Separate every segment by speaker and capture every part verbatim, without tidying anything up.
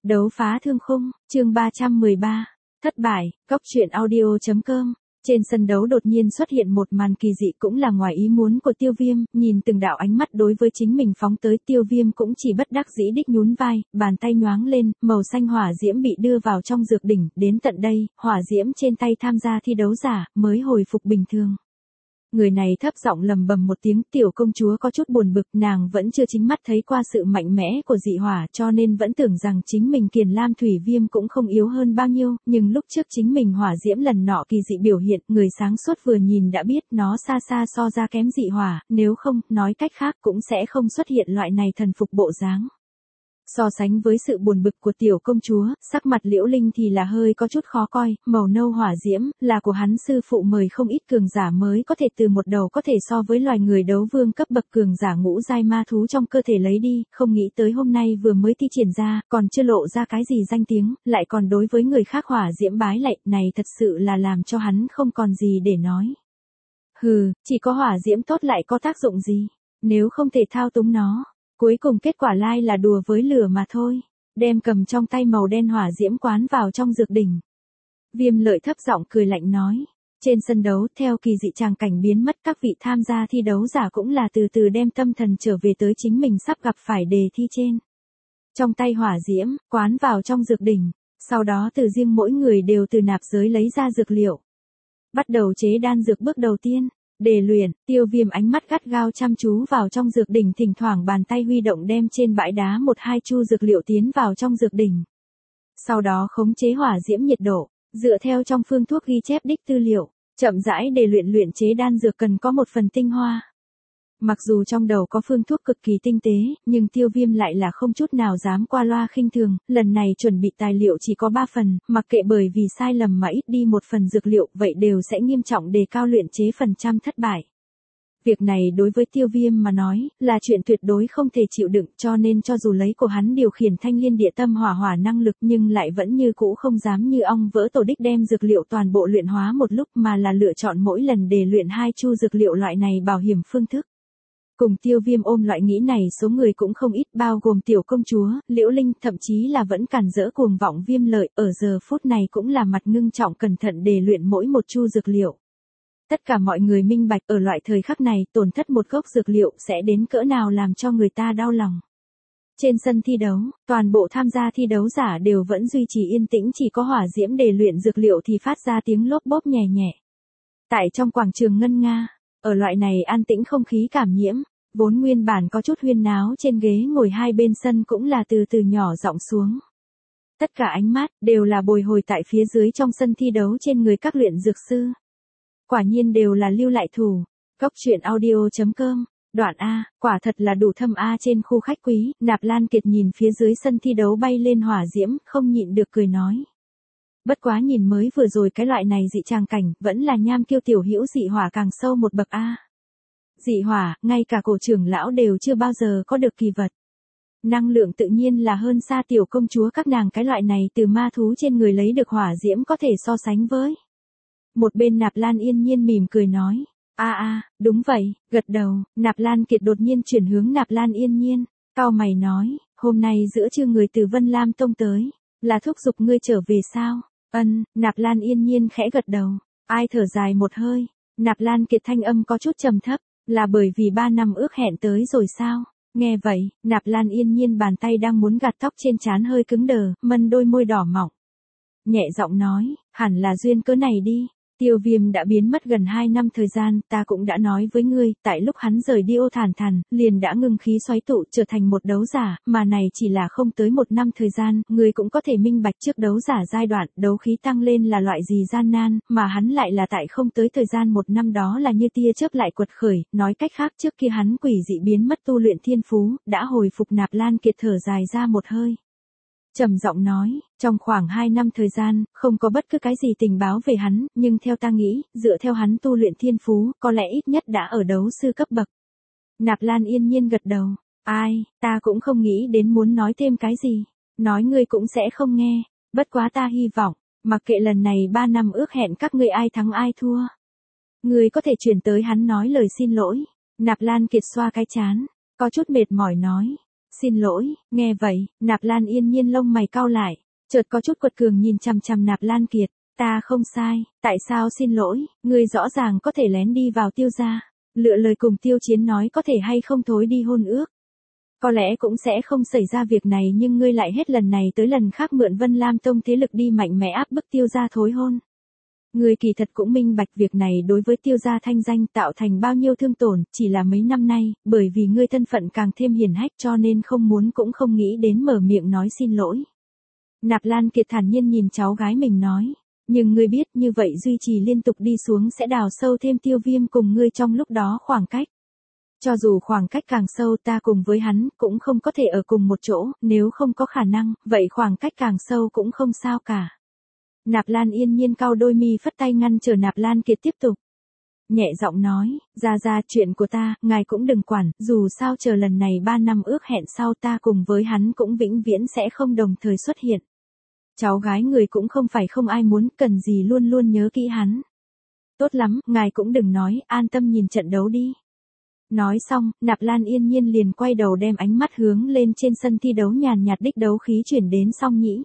Speaker 1: Đấu phá thương khung, chương ba trăm mười ba. Thất bại, góc truyện audio chấm com. Trên sân đấu đột nhiên xuất hiện một màn kỳ dị cũng là ngoài ý muốn của Tiêu Viêm, nhìn từng đạo ánh mắt đối với chính mình phóng tới, Tiêu Viêm cũng chỉ bất đắc dĩ đích nhún vai, bàn tay nhoáng lên, màu xanh hỏa diễm bị đưa vào trong dược đỉnh, đến tận đây, hỏa diễm trên tay tham gia thi đấu giả mới hồi phục bình thường. Người này thấp giọng lầm bầm một tiếng, tiểu công chúa có chút buồn bực, nàng vẫn chưa chính mắt thấy qua sự mạnh mẽ của dị hỏa, cho nên vẫn tưởng rằng chính mình Kiền Lam Thủy Viêm cũng không yếu hơn bao nhiêu, nhưng lúc trước chính mình hỏa diễm lần nọ kỳ dị biểu hiện, người sáng suốt vừa nhìn đã biết nó xa xa so ra kém dị hỏa, nếu không, nói cách khác cũng sẽ không xuất hiện loại này thần phục bộ dáng. So sánh với sự buồn bực của tiểu công chúa, sắc mặt Liễu Linh thì là hơi có chút khó coi, màu nâu hỏa diễm, là của hắn sư phụ mời không ít cường giả mới có thể từ một đầu có thể so với loài người đấu vương cấp bậc cường giả ngũ giai ma thú trong cơ thể lấy đi, không nghĩ tới hôm nay vừa mới thi triển ra, còn chưa lộ ra cái gì danh tiếng, lại còn đối với người khác hỏa diễm bái lạy, này thật sự là làm cho hắn không còn gì để nói. Hừ, chỉ có hỏa diễm tốt lại có tác dụng gì, nếu không thể thao túng nó. Cuối cùng kết quả lai là đùa với lửa mà thôi, đem cầm trong tay màu đen hỏa diễm quán vào trong dược đỉnh. Viêm Lợi thấp giọng cười lạnh nói, trên sân đấu theo kỳ dị tràng cảnh biến mất, các vị tham gia thi đấu giả cũng là từ từ đem tâm thần trở về tới chính mình sắp gặp phải đề thi trên. Trong tay hỏa diễm, quán vào trong dược đỉnh, sau đó từ riêng mỗi người đều từ nạp giới lấy ra dược liệu. Bắt đầu chế đan dược bước đầu tiên. Đề luyện, Tiêu Viêm ánh mắt gắt gao chăm chú vào trong dược đỉnh, thỉnh thoảng bàn tay huy động đem trên bãi đá một hai chu dược liệu tiến vào trong dược đỉnh. Sau đó khống chế hỏa diễm nhiệt độ, dựa theo trong phương thuốc ghi chép đích tư liệu, chậm rãi đề luyện luyện chế đan dược cần có một phần tinh hoa. Mặc dù trong đầu có phương thuốc cực kỳ tinh tế, nhưng Tiêu Viêm lại là không chút nào dám qua loa khinh thường, lần này chuẩn bị tài liệu chỉ có ba phần, mặc kệ bởi vì sai lầm mà ít đi một phần dược liệu, vậy đều sẽ nghiêm trọng đề cao luyện chế phần trăm thất bại. Việc này đối với Tiêu Viêm mà nói, là chuyện tuyệt đối không thể chịu đựng, cho nên cho dù lấy của hắn điều khiển thanh liên địa tâm hỏa hỏa năng lực nhưng lại vẫn như cũ không dám như ong vỡ tổ đích đem dược liệu toàn bộ luyện hóa một lúc, mà là lựa chọn mỗi lần để luyện hai chu dược liệu loại này bảo hiểm phương thức. Cùng Tiêu Viêm ôm loại nghĩ này số người cũng không ít, bao gồm tiểu công chúa, Liễu Linh, thậm chí là vẫn càn rỡ cuồng vọng Viêm Lợi, ở giờ phút này cũng là mặt ngưng trọng cẩn thận để luyện mỗi một chu dược liệu. Tất cả mọi người minh bạch ở loại thời khắc này tổn thất một gốc dược liệu sẽ đến cỡ nào làm cho người ta đau lòng. Trên sân thi đấu, toàn bộ tham gia thi đấu giả đều vẫn duy trì yên tĩnh, chỉ có hỏa diễm để luyện dược liệu thì phát ra tiếng lốp bốp nhẹ nhẹ. Tại trong quảng trường ngân nga, ở loại này an tĩnh không khí cảm nhiễm, vốn nguyên bản có chút huyên náo trên ghế ngồi hai bên sân cũng là từ từ nhỏ giọng xuống. Tất cả ánh mắt đều là bồi hồi tại phía dưới trong sân thi đấu trên người các luyện dược sư. Quả nhiên đều là lưu lại thủ. Góc truyện audio chấm com. Đoạn A, quả thật là đủ thâm A. Trên khu khách quý, Nạp Lan Kiệt nhìn phía dưới sân thi đấu bay lên hỏa diễm, không nhịn được cười nói. Bất quá nhìn mới vừa rồi cái loại này dị tràng cảnh, vẫn là Nham Kiêu tiểu hữu dị hỏa càng sâu một bậc A. Dị hỏa, ngay cả cổ trưởng lão đều chưa bao giờ có được kỳ vật. Năng lượng tự nhiên là hơn xa tiểu công chúa các nàng cái loại này từ ma thú trên người lấy được hỏa diễm có thể so sánh với. Một bên Nạp Lan Yên Nhiên mỉm cười nói, a a, đúng vậy, gật đầu. Nạp Lan Kiệt đột nhiên chuyển hướng Nạp Lan Yên Nhiên, cau mày nói, hôm nay giữa trưa người từ Vân Lam Tông tới, là thúc giục ngươi trở về sao? Ân, Nạp Lan Yên Nhiên khẽ gật đầu, ai thở dài một hơi. Nạp Lan Kiệt thanh âm có chút trầm thấp, là bởi vì ba năm ước hẹn tới rồi sao? Nghe vậy, Nạp Lan Yên Nhiên bàn tay đang muốn gạt tóc trên trán hơi cứng đờ, mân đôi môi đỏ mọng. Nhẹ giọng nói, hẳn là duyên cớ này đi. Tiêu Viêm đã biến mất gần hai năm thời gian, ta cũng đã nói với ngươi, tại lúc hắn rời đi Ô Thản Thản, liền đã ngưng khí xoáy tụ trở thành một đấu giả, mà này chỉ là không tới một năm thời gian, ngươi cũng có thể minh bạch trước đấu giả giai đoạn, đấu khí tăng lên là loại gì gian nan, mà hắn lại là tại không tới thời gian một năm đó là như tia chớp lại quật khởi, nói cách khác trước khi hắn quỷ dị biến mất tu luyện thiên phú, đã hồi phục. Nạp Lan Kiệt thở dài ra một hơi. Trầm giọng nói, trong khoảng hai năm thời gian, không có bất cứ cái gì tình báo về hắn, nhưng theo ta nghĩ, dựa theo hắn tu luyện thiên phú, có lẽ ít nhất đã ở đấu sư cấp bậc. Nạp Lan Yên Nhiên gật đầu, ai, ta cũng không nghĩ đến muốn nói thêm cái gì, nói ngươi cũng sẽ không nghe, bất quá ta hy vọng, mặc kệ lần này ba năm ước hẹn các ngươi ai thắng ai thua. Ngươi có thể chuyển tới hắn nói lời xin lỗi. Nạp Lan Kiệt xoa cái chán, có chút mệt mỏi nói. Xin lỗi, nghe vậy, Nạp Lan Yên Nhiên lông mày cau lại, chợt có chút quật cường nhìn chằm chằm Nạp Lan Kiệt, ta không sai, tại sao xin lỗi, ngươi rõ ràng có thể lén đi vào Tiêu gia, lựa lời cùng Tiêu Chiến nói có thể hay không thối đi hôn ước. Có lẽ cũng sẽ không xảy ra việc này nhưng ngươi lại hết lần này tới lần khác mượn Vân Lam Tông thế lực đi mạnh mẽ áp bức Tiêu gia thối hôn. Ngươi kỳ thật cũng minh bạch việc này đối với Tiêu gia thanh danh tạo thành bao nhiêu thương tổn, chỉ là mấy năm nay, bởi vì ngươi thân phận càng thêm hiển hách cho nên không muốn cũng không nghĩ đến mở miệng nói xin lỗi. Nạp Lan Kiệt thản nhiên nhìn cháu gái mình nói, nhưng ngươi biết như vậy duy trì liên tục đi xuống sẽ đào sâu thêm Tiêu Viêm cùng ngươi trong lúc đó khoảng cách. Cho dù khoảng cách càng sâu ta cùng với hắn cũng không có thể ở cùng một chỗ, nếu không có khả năng, vậy khoảng cách càng sâu cũng không sao cả. Nạp Lan Yên Nhiên cau đôi mi phất tay ngăn chờ Nạp Lan Kiệt tiếp tục. Nhẹ giọng nói, ra ra chuyện của ta, ngài cũng đừng quản, dù sao chờ lần này ba năm ước hẹn sau ta cùng với hắn cũng vĩnh viễn sẽ không đồng thời xuất hiện. Cháu gái người cũng không phải không ai muốn, cần gì luôn luôn nhớ kỹ hắn. Tốt lắm, ngài cũng đừng nói, an tâm nhìn trận đấu đi. Nói xong, Nạp Lan Yên Nhiên liền quay đầu đem ánh mắt hướng lên trên sân thi đấu nhàn nhạt đích đấu khí chuyển đến Song Nhĩ.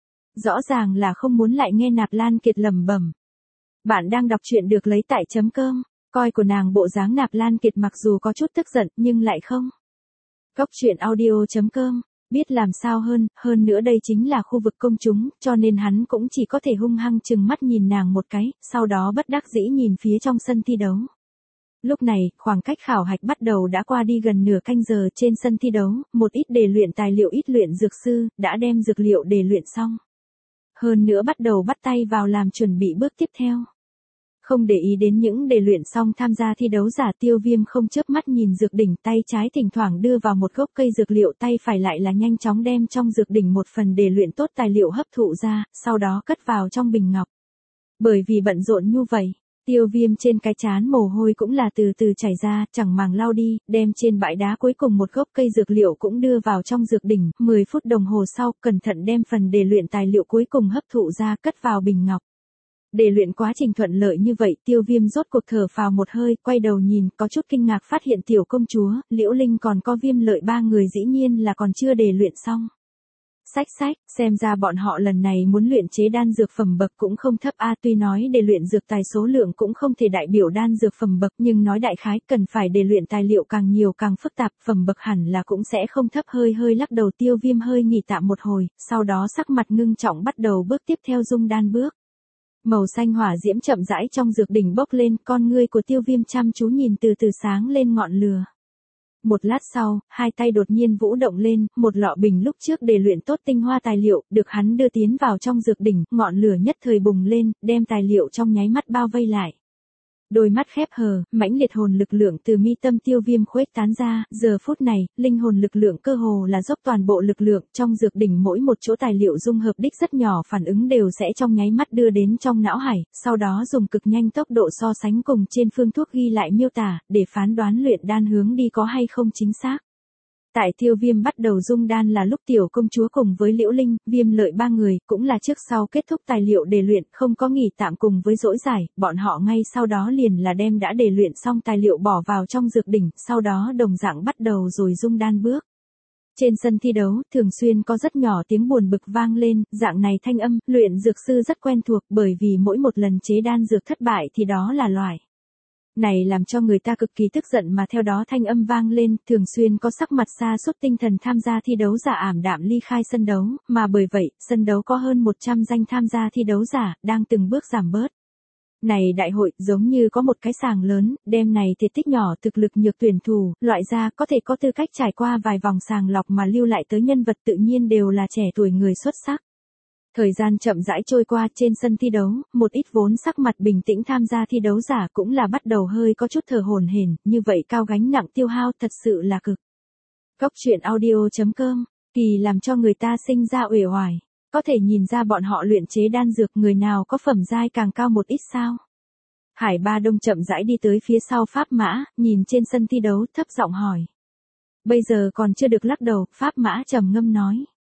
Speaker 1: Rõ ràng là không muốn lại nghe Nạp Lan Kiệt lẩm bẩm. Bạn đang đọc truyện được lấy tại chấm cơm, coi của nàng bộ dáng Nạp Lan Kiệt mặc dù có chút tức giận nhưng lại không. Góc truyện audio chấm com, biết làm sao hơn, hơn nữa đây chính là khu vực công chúng, cho nên hắn cũng chỉ có thể hung hăng chừng mắt nhìn nàng một cái, sau đó bất đắc dĩ nhìn phía trong sân thi đấu. Lúc này, khoảng cách khảo hạch bắt đầu đã qua đi gần nửa canh giờ trên sân thi đấu, một ít đề luyện tài liệu ít luyện dược sư, đã đem dược liệu đề luyện xong. Hơn nữa bắt đầu bắt tay vào làm chuẩn bị bước tiếp theo. Không để ý đến những đề luyện xong tham gia thi đấu giả Tiêu Viêm không chớp mắt nhìn dược đỉnh tay trái thỉnh thoảng đưa vào một gốc cây dược liệu tay phải lại là nhanh chóng đem trong dược đỉnh một phần đề luyện tốt tài liệu hấp thụ ra, sau đó cất vào trong bình ngọc. Bởi vì bận rộn như vậy, Tiêu Viêm trên cái trán mồ hôi cũng là từ từ chảy ra, chẳng màng lau đi, đem trên bãi đá cuối cùng một gốc cây dược liệu cũng đưa vào trong dược đỉnh, mười phút đồng hồ sau, cẩn thận đem phần đề luyện tài liệu cuối cùng hấp thụ ra, cất vào bình ngọc. Đề luyện quá trình thuận lợi như vậy, Tiêu Viêm rốt cuộc thở phào một hơi, quay đầu nhìn, có chút kinh ngạc phát hiện tiểu công chúa, Liễu Linh còn có Viêm Lợi ba người dĩ nhiên là còn chưa đề luyện xong. Sách sách, xem ra bọn họ lần này muốn luyện chế đan dược phẩm bậc cũng không thấp a, tuy nói để luyện dược tài số lượng cũng không thể đại biểu đan dược phẩm bậc, nhưng nói đại khái cần phải để luyện tài liệu càng nhiều càng phức tạp, phẩm bậc hẳn là cũng sẽ không thấp. Hơi hơi lắc đầu, Tiêu Viêm hơi nghỉ tạm một hồi, sau đó sắc mặt ngưng trọng bắt đầu bước tiếp theo dung đan bước. Màu xanh hỏa diễm chậm rãi trong dược đỉnh bốc lên, con ngươi của Tiêu Viêm chăm chú nhìn từ từ sáng lên ngọn lửa. Một lát sau, hai tay đột nhiên vũ động lên, một lọ bình lúc trước để luyện tốt tinh hoa tài liệu, được hắn đưa tiến vào trong dược đỉnh, ngọn lửa nhất thời bùng lên, đem tài liệu trong nháy mắt bao vây lại. Đôi mắt khép hờ, mãnh liệt hồn lực lượng từ mi tâm Tiêu Viêm khuếch tán ra, giờ phút này, linh hồn lực lượng cơ hồ là dốc toàn bộ lực lượng, trong dược đỉnh mỗi một chỗ tài liệu dung hợp đích rất nhỏ phản ứng đều sẽ trong nháy mắt đưa đến trong não hải, sau đó dùng cực nhanh tốc độ so sánh cùng trên phương thuốc ghi lại miêu tả, để phán đoán luyện đan hướng đi có hay không chính xác. Tại Tiêu Viêm bắt đầu dung đan là lúc tiểu công chúa cùng với Liễu Linh, Viêm Lợi ba người, cũng là trước sau kết thúc tài liệu đề luyện, không có nghỉ tạm cùng với dỗi giải, bọn họ ngay sau đó liền là đem đã đề luyện xong tài liệu bỏ vào trong dược đỉnh, sau đó đồng dạng bắt đầu rồi dung đan bước. Trên sân thi đấu, thường xuyên có rất nhỏ tiếng buồn bực vang lên, dạng này thanh âm, luyện dược sư rất quen thuộc bởi vì mỗi một lần chế đan dược thất bại thì đó là loại. Này làm cho người ta cực kỳ tức giận mà theo đó thanh âm vang lên, thường xuyên có sắc mặt sa sút tinh thần tham gia thi đấu giả ảm đạm ly khai sân đấu, mà bởi vậy, sân đấu có hơn một trăm danh tham gia thi đấu giả, đang từng bước giảm bớt. Này đại hội, giống như có một cái sàng lớn, đêm này thể tích nhỏ thực lực nhược tuyển thủ, loại ra có thể có tư cách trải qua vài vòng sàng lọc mà lưu lại tới nhân vật tự nhiên đều là trẻ tuổi người xuất sắc. Thời gian chậm rãi trôi qua trên sân thi đấu, một ít vốn sắc mặt bình tĩnh tham gia thi đấu giả cũng là bắt đầu hơi có chút thở hổn hển, như vậy cao gánh nặng tiêu hao thật sự là cực. Góc truyện audio chấm com, kỳ làm cho người ta sinh ra uể oải, có thể nhìn ra bọn họ luyện chế đan dược người nào có phẩm giai càng cao một ít sao. Hải Ba Đông chậm rãi đi tới phía sau Pháp Mã, nhìn trên sân thi đấu thấp giọng hỏi. Bây giờ còn chưa được lắc đầu, Pháp Mã trầm ngâm nói.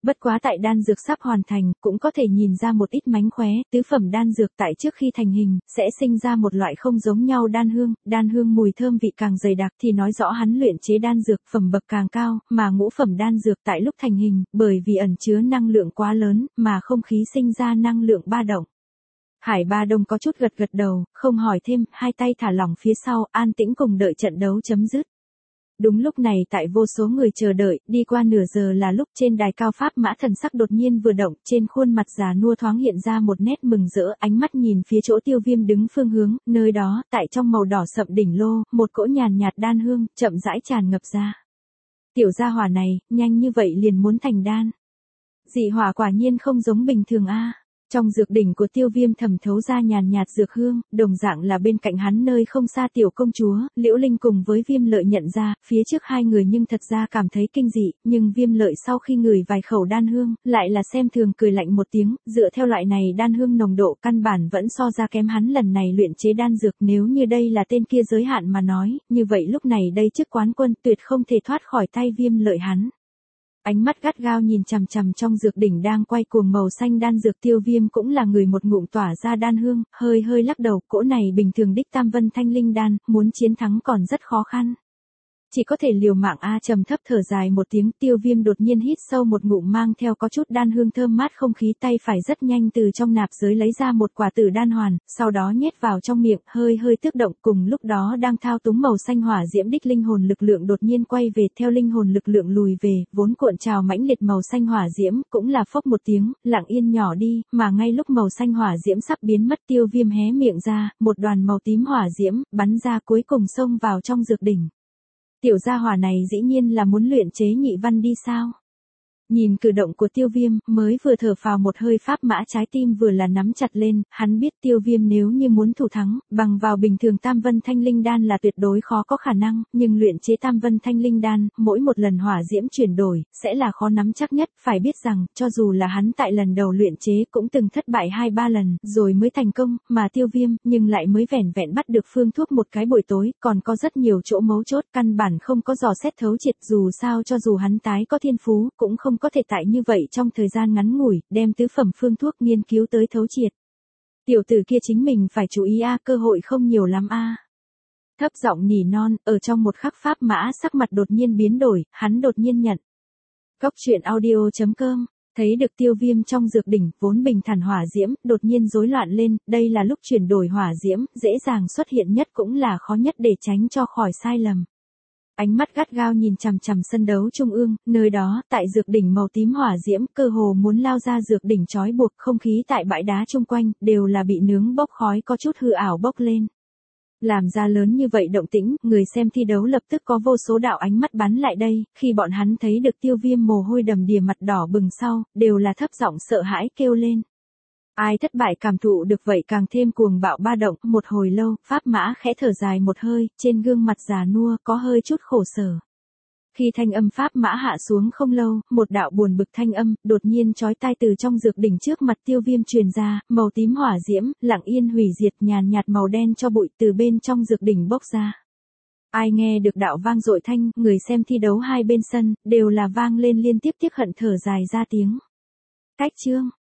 Speaker 1: Bất quá tại đan dược sắp hoàn thành, cũng có thể nhìn ra một ít mánh khóe, tứ phẩm đan dược tại trước khi thành hình, sẽ sinh ra một loại không giống nhau đan hương, đan hương mùi thơm vị càng dày đặc thì nói rõ hắn luyện chế đan dược phẩm bậc càng cao, mà ngũ phẩm đan dược tại lúc thành hình, bởi vì ẩn chứa năng lượng quá lớn, mà không khí sinh ra năng lượng ba động. Hải Ba Đông có chút gật gật đầu, không hỏi thêm, hai tay thả lỏng phía sau, an tĩnh cùng đợi trận đấu chấm dứt. Đúng lúc này tại vô số người chờ đợi, đi qua nửa giờ là lúc trên đài cao pháp mã thần sắc đột nhiên vừa động, trên khuôn mặt già nua thoáng hiện ra một nét mừng rỡ, ánh mắt nhìn phía chỗ Tiêu Viêm đứng phương hướng, nơi đó, tại trong màu đỏ sậm đỉnh lô, một cỗ nhàn nhạt đan hương, chậm rãi tràn ngập ra. Tiểu gia hỏa này, nhanh như vậy liền muốn thành đan. Dị hỏa quả nhiên không giống bình thường a. Trong dược đỉnh của Tiêu Viêm thẩm thấu ra nhàn nhạt dược hương, đồng dạng là bên cạnh hắn nơi không xa tiểu công chúa, Liễu Linh cùng với Viêm Lợi nhận ra, phía trước hai người nhưng thật ra cảm thấy kinh dị, nhưng Viêm Lợi sau khi ngửi vài khẩu đan hương, lại là xem thường cười lạnh một tiếng, dựa theo loại này đan hương nồng độ căn bản vẫn so ra kém hắn lần này luyện chế đan dược, nếu như đây là tên kia giới hạn mà nói, như vậy lúc này đây chức quán quân tuyệt không thể thoát khỏi tay Viêm Lợi hắn. Ánh mắt gắt gao nhìn chằm chằm trong dược đỉnh đang quay cuồng màu xanh đan dược. Tiêu Viêm cũng là người một ngụm tỏa ra đan hương, hơi hơi lắc đầu, cỗ này bình thường đích tam vân thanh linh đan, muốn chiến thắng còn rất khó khăn. Chỉ có thể liều mạng a. Trầm thấp thở dài một tiếng, Tiêu Viêm đột nhiên hít sâu một ngụm mang theo có chút đan hương thơm mát không khí, tay phải rất nhanh từ trong nạp giới lấy ra một quả tử đan hoàn, sau đó nhét vào trong miệng, hơi hơi tức động, cùng lúc đó đang thao túng màu xanh hỏa diễm đích linh hồn lực lượng đột nhiên quay về, theo linh hồn lực lượng lùi về, vốn cuộn trào mãnh liệt màu xanh hỏa diễm, cũng là phốc một tiếng, lặng yên nhỏ đi, mà ngay lúc màu xanh hỏa diễm sắp biến mất, Tiêu Viêm hé miệng ra, một đoàn màu tím hỏa diễm bắn ra cuối cùng xông vào trong dược đỉnh. Tiểu gia hỏa này dĩ nhiên là muốn luyện chế nhị văn đi sao? Nhìn cử động của Tiêu Viêm, mới vừa thở phào một hơi pháp mã trái tim vừa là nắm chặt lên, hắn biết Tiêu Viêm nếu như muốn thủ thắng, bằng vào bình thường tam vân thanh linh đan là tuyệt đối khó có khả năng, nhưng luyện chế tam vân thanh linh đan, mỗi một lần hỏa diễm chuyển đổi, sẽ là khó nắm chắc nhất, phải biết rằng, cho dù là hắn tại lần đầu luyện chế cũng từng thất bại hai ba lần, rồi mới thành công, mà Tiêu Viêm, nhưng lại mới vẻn vẹn bắt được phương thuốc một cái buổi tối, còn có rất nhiều chỗ mấu chốt, căn bản không có dò xét thấu triệt, dù sao cho dù hắn tái có thiên phú, cũng không có thể tại như vậy trong thời gian ngắn ngủi, đem tứ phẩm phương thuốc nghiên cứu tới thấu triệt. Tiểu tử kia chính mình phải chú ý a, cơ hội không nhiều lắm a. Thấp giọng nỉ non, ở trong một khắc pháp mã sắc mặt đột nhiên biến đổi, hắn đột nhiên nhận. Cốc truyện audio chấm com, thấy được Tiêu Viêm trong dược đỉnh, vốn bình thản hỏa diễm, đột nhiên rối loạn lên, đây là lúc chuyển đổi hỏa diễm, dễ dàng xuất hiện nhất cũng là khó nhất để tránh cho khỏi sai lầm. Ánh mắt gắt gao nhìn chằm chằm sân đấu trung ương, nơi đó, tại dược đỉnh màu tím hỏa diễm, cơ hồ muốn lao ra dược đỉnh trói buộc, không khí tại bãi đá chung quanh, đều là bị nướng bốc khói có chút hư ảo bốc lên. Làm ra lớn như vậy động tĩnh, người xem thi đấu lập tức có vô số đạo ánh mắt bắn lại đây, khi bọn hắn thấy được Tiêu Viêm mồ hôi đầm đìa mặt đỏ bừng sau, đều là thấp giọng sợ hãi kêu lên. Ai thất bại cảm thụ được vậy càng thêm cuồng bạo ba động, một hồi lâu, pháp mã khẽ thở dài một hơi, trên gương mặt già nua có hơi chút khổ sở. Khi thanh âm pháp mã hạ xuống không lâu, một đạo buồn bực thanh âm, đột nhiên chói tai từ trong dược đỉnh trước mặt Tiêu Viêm truyền ra, màu tím hỏa diễm, lặng yên hủy diệt, nhàn nhạt màu đen cho bụi từ bên trong dược đỉnh bốc ra. Ai nghe được đạo vang dội thanh, người xem thi đấu hai bên sân, đều là vang lên liên tiếp tiếc hận thở dài ra tiếng. Cách chương.